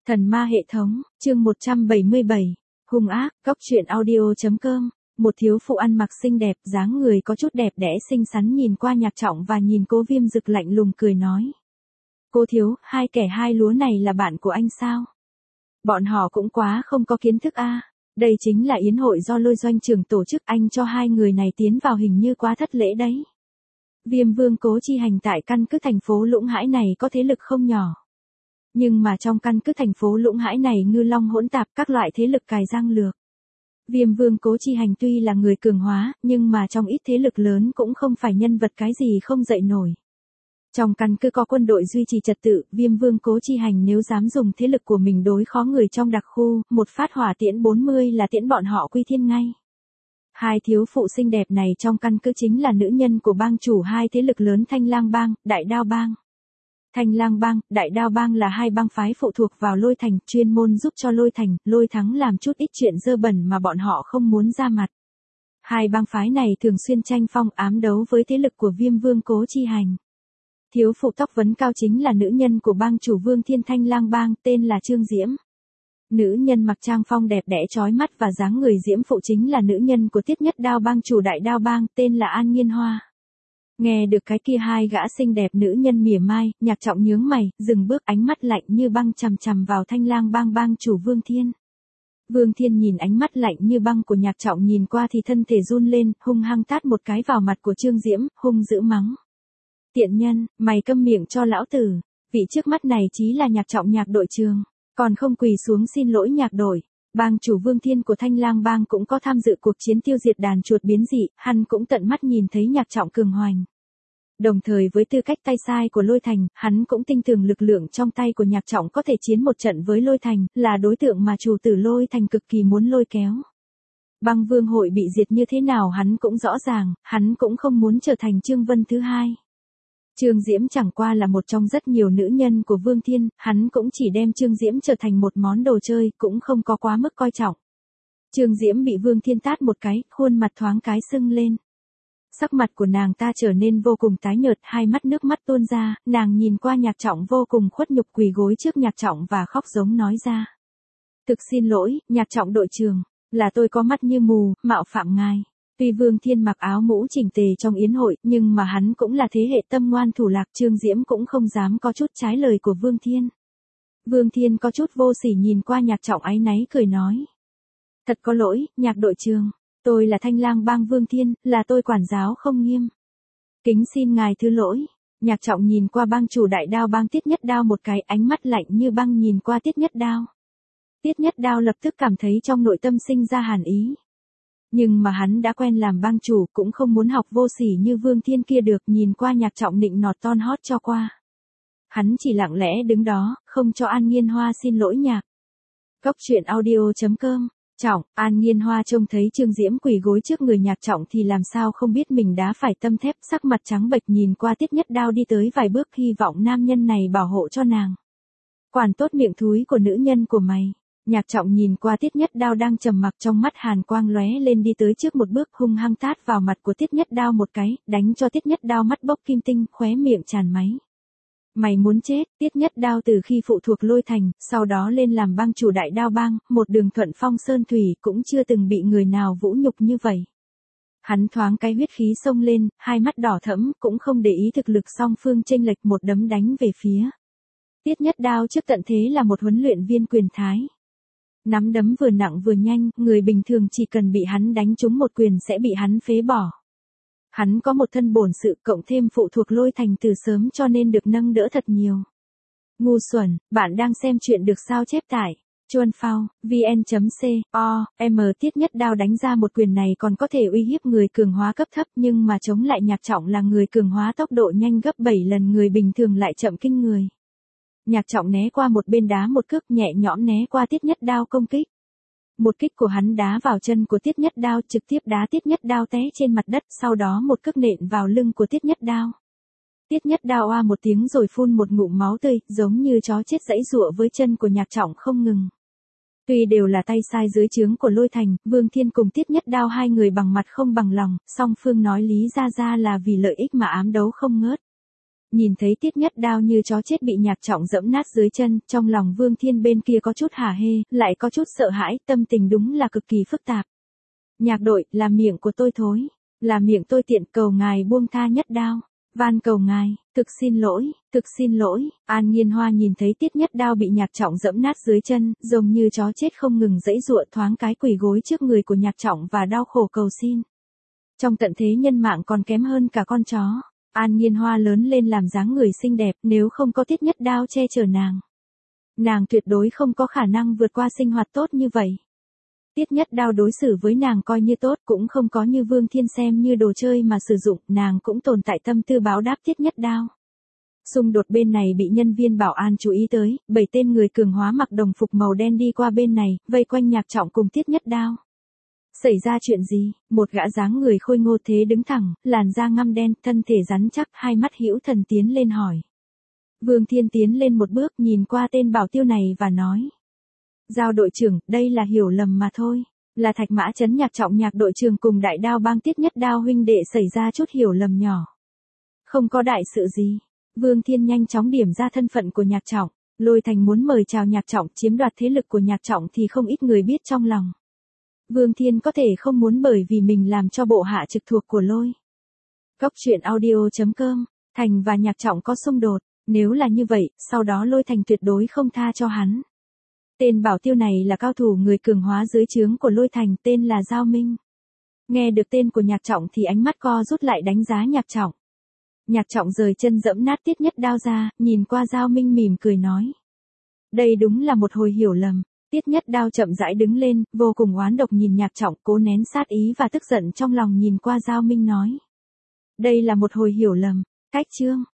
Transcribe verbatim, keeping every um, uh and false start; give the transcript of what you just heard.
Thần ma hệ thống, chương một trăm bảy mươi bảy, hung ác, cóc truyện audio.com, một thiếu phụ ăn mặc xinh đẹp, dáng người có chút đẹp đẽ xinh xắn nhìn qua Nhạc Trọng và nhìn Cố Viêm Dực lạnh lùng cười nói. Cô thiếu, hai kẻ hai lúa này là bạn của anh sao? Bọn họ cũng quá không có kiến thức a. Đây chính là yến hội do Lôi Doanh Trường tổ chức, anh cho hai người này tiến vào hình như quá thất lễ đấy. Viêm Vương Cố Chi Hành tại căn cứ thành phố Lũng Hãi này có thế lực không nhỏ. Nhưng mà trong căn cứ thành phố Lũng Hãi này ngư long hỗn tạp, các loại thế lực cài răng lược. Viêm Vương Cố Chi Hành tuy là người cường hóa, nhưng mà trong ít thế lực lớn cũng không phải nhân vật cái gì không dậy nổi. Trong căn cứ có quân đội duy trì trật tự, Viêm Vương Cố Chi Hành nếu dám dùng thế lực của mình đối khó người trong đặc khu, một phát hỏa tiễn bốn mươi là tiễn bọn họ quy thiên ngay. Hai thiếu phụ xinh đẹp này trong căn cứ chính là nữ nhân của bang chủ hai thế lực lớn Thanh Lang Bang, Đại Đao Bang. Thanh Lang Bang, Đại Đao Bang là hai bang phái phụ thuộc vào Lôi Thành, chuyên môn giúp cho Lôi Thành, Lôi Thắng làm chút ít chuyện dơ bẩn mà bọn họ không muốn ra mặt. Hai bang phái này thường xuyên tranh phong ám đấu với thế lực của Viêm Vương Cố Chi Hành. Thiếu phụ tóc vấn cao chính là nữ nhân của bang chủ Vương Thiên Thanh Lang Bang, tên là Trương Diễm. Nữ nhân mặc trang phong đẹp đẽ chói mắt và dáng người diễm phụ chính là nữ nhân của Tiết Nhất Đao Bang chủ Đại Đao Bang, tên là An Nhiên Hoa. Nghe được cái kia hai gã xinh đẹp nữ nhân mỉa mai, Nhạc Trọng nhướng mày, dừng bước, ánh mắt lạnh như băng chằm chằm vào Thanh Lang Bang bang chủ Vương Thiên. Vương Thiên nhìn ánh mắt lạnh như băng của Nhạc Trọng nhìn qua thì thân thể run lên, hung hăng tát một cái vào mặt của Trương Diễm, hung dữ mắng. Tiện nhân, mày câm miệng cho lão tử, vị trước mắt này chí là Nhạc Trọng Nhạc đội trường, còn không quỳ xuống xin lỗi Nhạc đội. Bang chủ Vương Thiên của Thanh Lang Bang cũng có tham dự cuộc chiến tiêu diệt đàn chuột biến dị, hắn cũng tận mắt nhìn thấy Nhạc Trọng cường hoành. Đồng thời với tư cách tay sai của Lôi Thành, hắn cũng tin tưởng lực lượng trong tay của Nhạc Trọng có thể chiến một trận với Lôi Thành, là đối tượng mà chủ tử Lôi Thành cực kỳ muốn lôi kéo. Băng Vương hội bị diệt như thế nào hắn cũng rõ ràng, hắn cũng không muốn trở thành Trương Vân thứ hai. Trương Diễm chẳng qua là một trong rất nhiều nữ nhân của Vương Thiên, hắn cũng chỉ đem Trương Diễm trở thành một món đồ chơi, cũng không có quá mức coi trọng. Trương Diễm bị Vương Thiên tát một cái, khuôn mặt thoáng cái sưng lên. Sắc mặt của nàng ta trở nên vô cùng tái nhợt, hai mắt nước mắt tuôn ra, nàng nhìn qua Nhạc Trọng vô cùng khuất nhục quỳ gối trước Nhạc Trọng và khóc giống nói ra. Thực xin lỗi, Nhạc Trọng đội trưởng, là tôi có mắt như mù, mạo phạm ngài. Tuy Vương Thiên mặc áo mũ chỉnh tề trong yến hội, nhưng mà hắn cũng là thế hệ tâm ngoan thủ lạc, Trương Diễm cũng không dám có chút trái lời của Vương Thiên. Vương Thiên có chút vô sỉ nhìn qua Nhạc Trọng áy náy cười nói. Thật có lỗi, Nhạc đội trưởng, tôi là Thanh Lang Bang Vương Thiên, là tôi quản giáo không nghiêm. Kính xin ngài thứ lỗi. Nhạc Trọng nhìn qua bang chủ Đại Đao Bang Tiết Nhất Đao một cái, ánh mắt lạnh như băng nhìn qua Tiết Nhất Đao. Tiết Nhất Đao lập tức cảm thấy trong nội tâm sinh ra hàn ý. Nhưng mà hắn đã quen làm bang chủ, cũng không muốn học vô sỉ như Vương Thiên kia được, nhìn qua Nhạc Trọng nịnh nọt ton hót cho qua. Hắn chỉ lặng lẽ đứng đó, không cho An Nhiên Hoa xin lỗi Nhạc. Cóc truyện audio.com, Trọng, An Nhiên Hoa trông thấy Trương Diễm quỳ gối trước người Nhạc Trọng thì làm sao không biết mình đá phải tâm thép, sắc mặt trắng bệch nhìn qua Tiết Nhất Đao đi tới vài bước, hy vọng nam nhân này bảo hộ cho nàng. Quản tốt miệng thúi của nữ nhân của mày. Nhạc Trọng nhìn qua Tiết Nhất Đao đang trầm mặc, trong mắt hàn quang lóe lên, đi tới trước một bước, hung hăng tát vào mặt của Tiết Nhất Đao một cái, đánh cho Tiết Nhất Đao mắt bốc kim tinh, khóe miệng tràn máy. Mày muốn chết? Tiết Nhất Đao từ khi phụ thuộc Lôi Thành, sau đó lên làm bang chủ Đại Đao Bang, một đường thuận phong sơn thủy, cũng chưa từng bị người nào vũ nhục như vậy. Hắn thoáng cái huyết khí xông lên, hai mắt đỏ thẫm, cũng không để ý thực lực song phương chênh lệch, một đấm đánh về phía. Tiết Nhất Đao trước tận thế là một huấn luyện viên quyền thái. Nắm đấm vừa nặng vừa nhanh, người bình thường chỉ cần bị hắn đánh trúng một quyền sẽ bị hắn phế bỏ. Hắn có một thân bổn sự, cộng thêm phụ thuộc Lôi Thành từ sớm cho nên được nâng đỡ thật nhiều. Ngu xuẩn, bạn đang xem chuyện được sao chép tải. Chuan phao, vn.co, m Tiết Nhất Đao đánh ra một quyền này còn có thể uy hiếp người cường hóa cấp thấp, nhưng mà chống lại Nhạc Trọng là người cường hóa tốc độ nhanh gấp bảy lần người bình thường lại chậm kinh người. Nhạc Trọng né qua một bên đá một cước, nhẹ nhõm né qua Tiết Nhất Đao công kích. Một kích của hắn đá vào chân của Tiết Nhất Đao, trực tiếp đá Tiết Nhất Đao té trên mặt đất, sau đó một cước nện vào lưng của Tiết Nhất Đao. Tiết Nhất Đao oa một tiếng rồi phun một ngụm máu tươi, giống như chó chết giãy giụa với chân của Nhạc Trọng không ngừng. Tuy đều là tay sai dưới trướng của Lôi Thành, Vương Thiên cùng Tiết Nhất Đao hai người bằng mặt không bằng lòng, song phương nói lý ra ra là vì lợi ích mà ám đấu không ngớt. Nhìn thấy Tiết Nhất Đao như chó chết bị Nhạc Trọng giẫm nát dưới chân, trong lòng Vương Thiên bên kia có chút hả hê, lại có chút sợ hãi, tâm tình đúng là cực kỳ phức tạp. Nhạc đội, là miệng của tôi thối, là miệng tôi tiện, cầu ngài buông tha Nhất Đao. Van cầu ngài, thực xin lỗi, thực xin lỗi. An Nhiên Hoa nhìn thấy Tiết Nhất Đao bị Nhạc Trọng giẫm nát dưới chân, giống như chó chết không ngừng giãy giụa, thoáng cái quỳ gối trước người của Nhạc Trọng và đau khổ cầu xin. Trong tận thế nhân mạng còn kém hơn cả con chó. An Nhiên Hoa lớn lên làm dáng người xinh đẹp, nếu không có Tiết Nhất Đao che chở nàng, nàng tuyệt đối không có khả năng vượt qua sinh hoạt tốt như vậy. Tiết Nhất Đao đối xử với nàng coi như tốt, cũng không có như Vương Thiên xem như đồ chơi mà sử dụng, nàng cũng tồn tại tâm tư báo đáp Tiết Nhất Đao. Xung đột bên này bị nhân viên bảo an chú ý tới, bảy tên người cường hóa mặc đồng phục màu đen đi qua bên này, vây quanh Nhạc Trọng cùng Tiết Nhất Đao. Xảy ra chuyện gì? Một gã dáng người khôi ngô thế đứng thẳng, làn da ngăm đen, thân thể rắn chắc, hai mắt hữu thần tiến lên hỏi. Vương Thiên tiến lên một bước, nhìn qua tên bảo tiêu này và nói. Giao đội trưởng, đây là hiểu lầm mà thôi. Là Thạch Mã Trấn Nhạc Trọng Nhạc đội trưởng cùng Đại Đao bang Tiết Nhất Đao huynh đệ xảy ra chút hiểu lầm nhỏ. Không có đại sự gì. Vương Thiên nhanh chóng điểm ra thân phận của Nhạc Trọng. Lôi Thành muốn mời chào Nhạc Trọng, chiếm đoạt thế lực của Nhạc Trọng thì không ít người biết trong lòng. Vương Thiên có thể không muốn bởi vì mình làm cho bộ hạ trực thuộc của Lôi. Cốc truyện audio chấm com, Thành và Nhạc Trọng có xung đột. Nếu là như vậy, sau đó Lôi Thành tuyệt đối không tha cho hắn. Tên bảo tiêu này là cao thủ người cường hóa dưới trướng của Lôi Thành, tên là Giao Minh. Nghe được tên của Nhạc Trọng thì ánh mắt co rút lại đánh giá Nhạc Trọng. Nhạc Trọng rời chân dẫm nát Tiết Nhất Đao ra, nhìn qua Giao Minh mỉm cười nói. Đây đúng là một hồi hiểu lầm. Tiết Nhất Đao chậm rãi đứng lên, vô cùng oán độc nhìn Nhạc Trọng, cố nén sát ý và tức giận trong lòng nhìn qua Giao Minh nói. Đây là một hồi hiểu lầm. Cách chương.